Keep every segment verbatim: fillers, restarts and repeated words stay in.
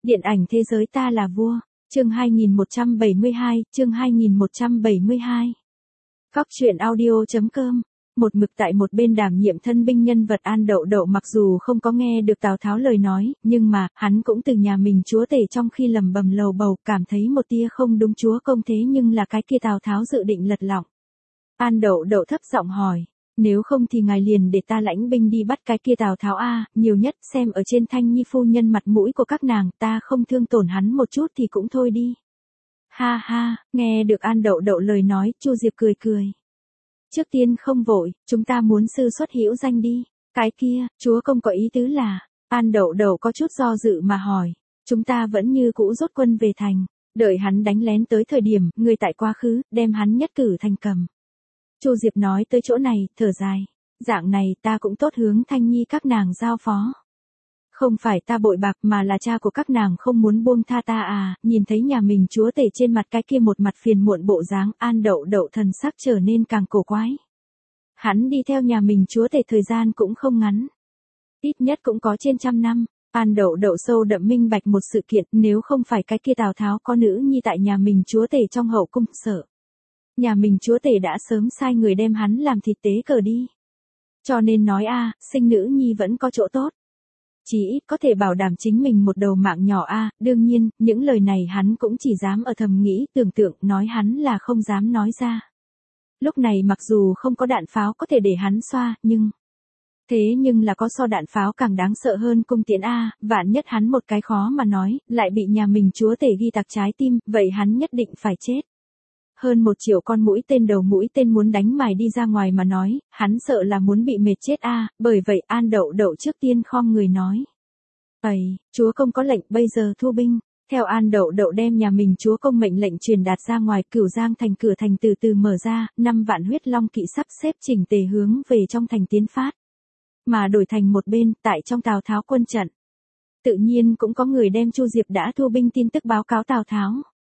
Điện ảnh thế giới ta là vua, chương hai nghìn một trăm bảy mươi hai, chương hai nghìn một trăm bảy mươi hai. Cóc truyện audio chấm com, một mực tại một bên đảm nhiệm thân binh nhân vật An Đậu Đậu mặc dù không có nghe được Tào Tháo lời nói, nhưng mà, hắn cũng từ nhà mình chúa tể trong khi lầm bầm lầu bầu, cảm thấy một tia không đúng chúa công thế nhưng là cái kia Tào Tháo dự định lật lọng. An Đậu Đậu thấp giọng hỏi. Nếu không thì ngài liền để ta lãnh binh đi bắt cái kia Tào Tháo a, nhiều nhất xem ở trên Thanh Nhi phu nhân mặt mũi của các nàng, ta không thương tổn hắn một chút thì cũng thôi đi. Ha ha, nghe được An Đậu Đậu lời nói, Chu Diệp cười cười. Trước tiên không vội, chúng ta muốn sư xuất hữu danh đi. Cái kia, chúa công có ý tứ là, An Đậu Đậu có chút do dự mà hỏi, chúng ta vẫn như cũ rút quân về thành, đợi hắn đánh lén tới thời điểm, người tại quá khứ, đem hắn nhất cử thành cầm. Chu Diệp nói tới chỗ này, thở dài, dạng này ta cũng tốt hướng Thanh Nhi các nàng giao phó. Không phải ta bội bạc mà là cha của các nàng không muốn buông tha ta à, nhìn thấy nhà mình chúa tể trên mặt cái kia một mặt phiền muộn bộ dáng, An Đậu Đậu thần sắc trở nên càng cổ quái. Hắn đi theo nhà mình chúa tể thời gian cũng không ngắn. Ít nhất cũng có trên trăm năm. An Đậu Đậu sâu đậm minh bạch một sự kiện, nếu không phải cái kia Tào Tháo có nữ nhi tại nhà mình chúa tể trong hậu cung sở. Nhà mình chúa tể đã sớm sai người đem hắn làm thịt tế cờ đi. Cho nên nói a, sinh nữ nhi vẫn có chỗ tốt. Chỉ ít có thể bảo đảm chính mình một đầu mạng nhỏ a, đương nhiên, những lời này hắn cũng chỉ dám ở thầm nghĩ, tưởng tượng, nói hắn là không dám nói ra. Lúc này mặc dù không có đạn pháo có thể để hắn xoa, nhưng... Thế nhưng là có so đạn pháo càng đáng sợ hơn cung tiễn a, vạn nhất hắn một cái khó mà nói, lại bị nhà mình chúa tể ghi tạc trái tim, vậy hắn nhất định phải chết. Hơn một triệu con mũi tên đầu mũi tên muốn đánh mài đi ra ngoài mà nói, hắn sợ là muốn bị mệt chết a, bởi vậy An Đậu Đậu trước tiên khom người nói. Ây, chúa công có lệnh bây giờ thu binh, theo An Đậu Đậu đem nhà mình chúa công mệnh lệnh truyền đạt ra ngoài, Cửu Giang thành cửa thành từ từ mở ra, năm vạn huyết long kỵ sắp xếp chỉnh tề hướng về trong thành tiến phát. Mà đổi thành một bên, tại trong Tào Tháo quân trận. Tự nhiên cũng có người đem Chu Diệp đã thu binh tin tức báo cáo Tào Tháo.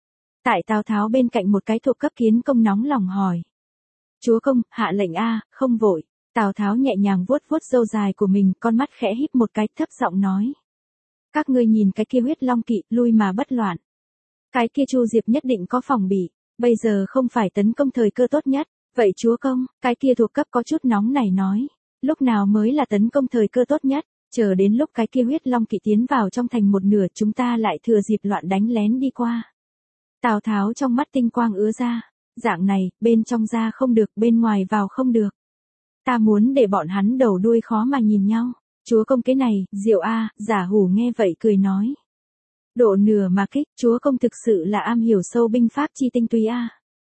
Tại Tào Tháo bên cạnh một cái thuộc cấp kiến công nóng lòng hỏi. Chúa công, hạ lệnh a, không vội. Tào Tháo nhẹ nhàng vuốt vuốt râu dài của mình, con mắt khẽ híp một cái, thấp giọng nói. Các ngươi nhìn cái kia huyết long kỵ, lui mà bất loạn. Cái kia Chu Diệp nhất định có phòng bị, bây giờ không phải tấn công thời cơ tốt nhất. Vậy chúa công, cái kia thuộc cấp có chút nóng này nói. Lúc nào mới là tấn công thời cơ tốt nhất, chờ đến lúc cái kia huyết long kỵ tiến vào trong thành một nửa chúng ta lại thừa dịp loạn đánh lén đi qua. Tào Tháo trong mắt tinh quang ứa ra, dạng này, bên trong ra không được, bên ngoài vào không được. Ta muốn để bọn hắn đầu đuôi khó mà nhìn nhau, chúa công cái này, diệu a, Giả Hủ nghe vậy cười nói. Độ nửa mà kích, chúa công thực sự là am hiểu sâu binh pháp chi tinh túy a.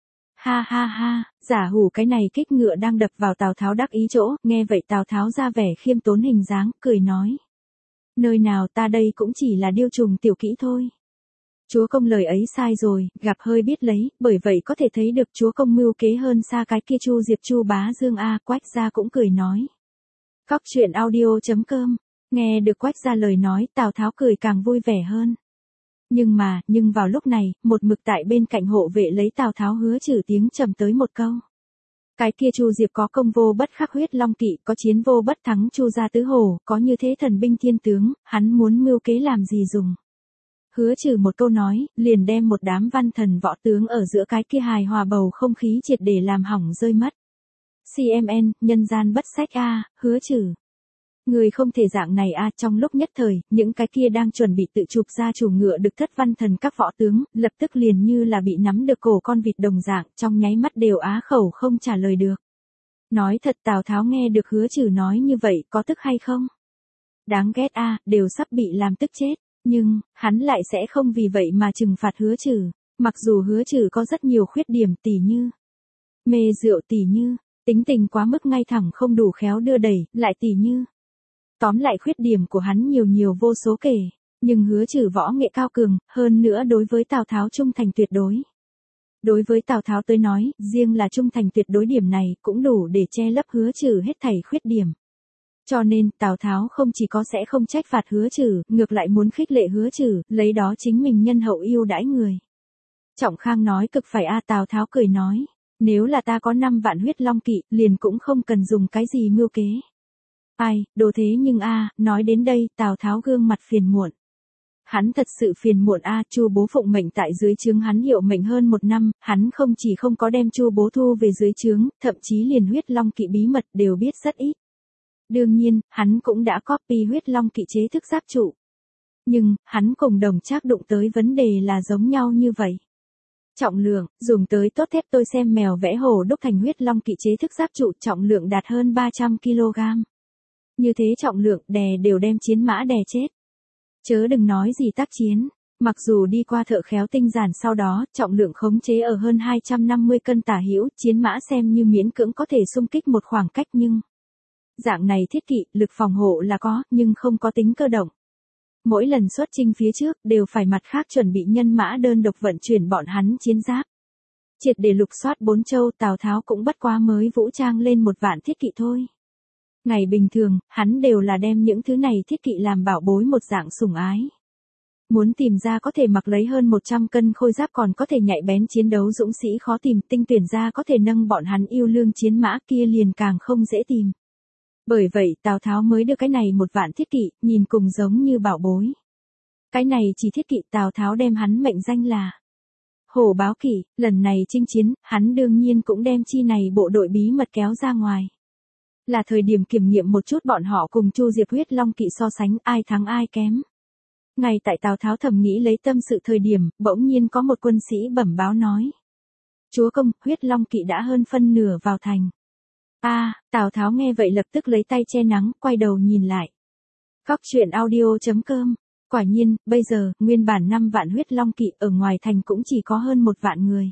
Ha ha ha, Giả Hủ cái này kích ngựa đang đập vào Tào Tháo đắc ý chỗ, nghe vậy Tào Tháo ra vẻ khiêm tốn hình dáng, cười nói. Nơi nào ta đây cũng chỉ là điêu trùng tiểu kỹ thôi. Chúa công lời ấy sai rồi, gặp hơi biết lấy, bởi vậy có thể thấy được chúa công mưu kế hơn xa cái kia Chu Diệp Chu Bá Dương a, Quách gia cũng cười nói. Cóc truyện audio chấm com, nghe được Quách gia lời nói, Tào Tháo cười càng vui vẻ hơn. Nhưng mà, nhưng vào lúc này, một mực tại bên cạnh hộ vệ lấy Tào Tháo Hứa Trừ tiếng trầm tới một câu. Cái kia Chu Diệp có công vô bất khắc huyết long kỵ, có chiến vô bất thắng Chu gia tứ hổ, có như thế thần binh thiên tướng, hắn muốn mưu kế làm gì dùng. Hứa Trừ một câu nói, liền đem một đám văn thần võ tướng ở giữa cái kia hài hòa bầu không khí triệt để làm hỏng rơi mất. xê em en, nhân gian bất sách a, Hứa Trừ. Người không thể dạng này a, trong lúc nhất thời, những cái kia đang chuẩn bị tự chụp ra chủ ngựa được thất văn thần các võ tướng, lập tức liền như là bị nắm được cổ con vịt đồng dạng, trong nháy mắt đều á khẩu không trả lời được. Nói thật Tào Tháo nghe được Hứa Trừ nói như vậy, có tức hay không? Đáng ghét a, đều sắp bị làm tức chết. Nhưng, hắn lại sẽ không vì vậy mà trừng phạt Hứa Trừ, mặc dù Hứa Trừ có rất nhiều khuyết điểm tỉ như mê rượu, tỉ như tính tình quá mức ngay thẳng không đủ khéo đưa đẩy, lại tỉ như tóm lại khuyết điểm của hắn nhiều nhiều vô số kể, nhưng Hứa Trừ võ nghệ cao cường, hơn nữa đối với Tào Tháo trung thành tuyệt đối. Đối với Tào Tháo tới nói, riêng là trung thành tuyệt đối điểm này cũng đủ để che lấp Hứa Trừ hết thảy khuyết điểm. Cho nên, Tào Tháo không chỉ có sẽ không trách phạt Hứa Trừ, ngược lại muốn khích lệ Hứa Trừ, lấy đó chính mình nhân hậu yêu đãi người. Trọng Khang nói cực phải a, Tào Tháo cười nói, nếu là ta có năm vạn huyết long kỵ, liền cũng không cần dùng cái gì mưu kế. Ai, đồ thế nhưng a, nói đến đây, Tào Tháo gương mặt phiền muộn. Hắn thật sự phiền muộn a, Chu bố phụng mệnh tại dưới trướng hắn hiệu mệnh hơn một năm, hắn không chỉ không có đem Chu bố thu về dưới trướng, thậm chí liền huyết long kỵ bí mật đều biết rất ít. Đương nhiên, hắn cũng đã copy huyết long kỵ chế thức giáp trụ. Nhưng, hắn cùng Đồng Trác đụng tới vấn đề là giống nhau như vậy. Trọng lượng, dùng tới tốt thép tôi xem mèo vẽ hổ đúc thành huyết long kỵ chế thức giáp trụ trọng lượng đạt hơn ba trăm ki lô gam. Như thế trọng lượng đè đều đem chiến mã đè chết. Chớ đừng nói gì tác chiến, mặc dù đi qua thợ khéo tinh giản sau đó, trọng lượng khống chế ở hơn hai trăm năm mươi cân tả hữu, chiến mã xem như miễn cưỡng có thể xung kích một khoảng cách nhưng dạng này thiết kỵ, lực phòng hộ là có, nhưng không có tính cơ động. Mỗi lần xuất chinh phía trước, đều phải mặt khác chuẩn bị nhân mã đơn độc vận chuyển bọn hắn chiến giáp. Triệt để lục soát bốn châu, Tào Tháo cũng bất quá mới vũ trang lên một vạn thiết kỵ thôi. Ngày bình thường, hắn đều là đem những thứ này thiết kỵ làm bảo bối một dạng sủng ái. Muốn tìm ra có thể mặc lấy hơn một trăm cân khôi giáp còn có thể nhạy bén chiến đấu dũng sĩ khó tìm, tinh tuyển ra có thể nâng bọn hắn yêu lương chiến mã kia liền càng không dễ tìm. Bởi vậy Tào Tháo mới đưa cái này một vạn thiết kỵ, nhìn cùng giống như bảo bối. Cái này chỉ thiết kỵ Tào Tháo đem hắn mệnh danh là Hổ Báo Kỵ, lần này chinh chiến, hắn đương nhiên cũng đem chi này bộ đội bí mật kéo ra ngoài. Là thời điểm kiểm nghiệm một chút bọn họ cùng Chu Diệp huyết long kỵ so sánh ai thắng ai kém. Ngay tại Tào Tháo thầm nghĩ lấy tâm sự thời điểm, bỗng nhiên có một quân sĩ bẩm báo nói. Chúa công, huyết long kỵ đã hơn phân nửa vào thành. A, à, Tào Tháo nghe vậy lập tức lấy tay che nắng, quay đầu nhìn lại. Cóc truyện audio chấm com. Quả nhiên, bây giờ, nguyên bản năm vạn huyết long kỵ ở ngoài thành cũng chỉ có hơn một vạn người.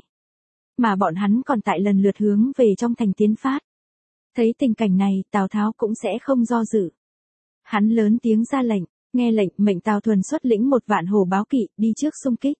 Mà bọn hắn còn tại lần lượt hướng về trong thành tiến phát. Thấy tình cảnh này, Tào Tháo cũng sẽ không do dự. Hắn lớn tiếng ra lệnh, nghe lệnh, mệnh Tào Thuần xuất lĩnh một vạn Hổ Báo Kỵ, đi trước xung kích.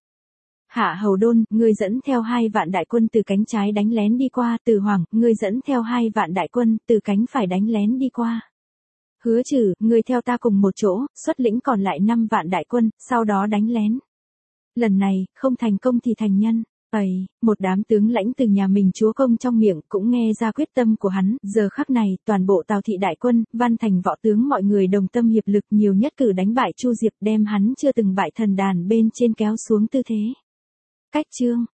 Hạ Hầu Đôn, ngươi dẫn theo hai vạn đại quân từ cánh trái đánh lén đi qua, Từ Hoàng, ngươi dẫn theo hai vạn đại quân từ cánh phải đánh lén đi qua. Hứa Trừ, ngươi theo ta cùng một chỗ, xuất lĩnh còn lại năm vạn đại quân, sau đó đánh lén. Lần này, không thành công thì thành nhân. Ây, một đám tướng lãnh từ nhà mình chúa công trong miệng cũng nghe ra quyết tâm của hắn, giờ khắc này, toàn bộ Tào thị đại quân, văn thành võ tướng mọi người đồng tâm hiệp lực nhiều nhất cử đánh bại Chu Diệp đem hắn chưa từng bại thần đàn bên trên kéo xuống tư thế. Cách chương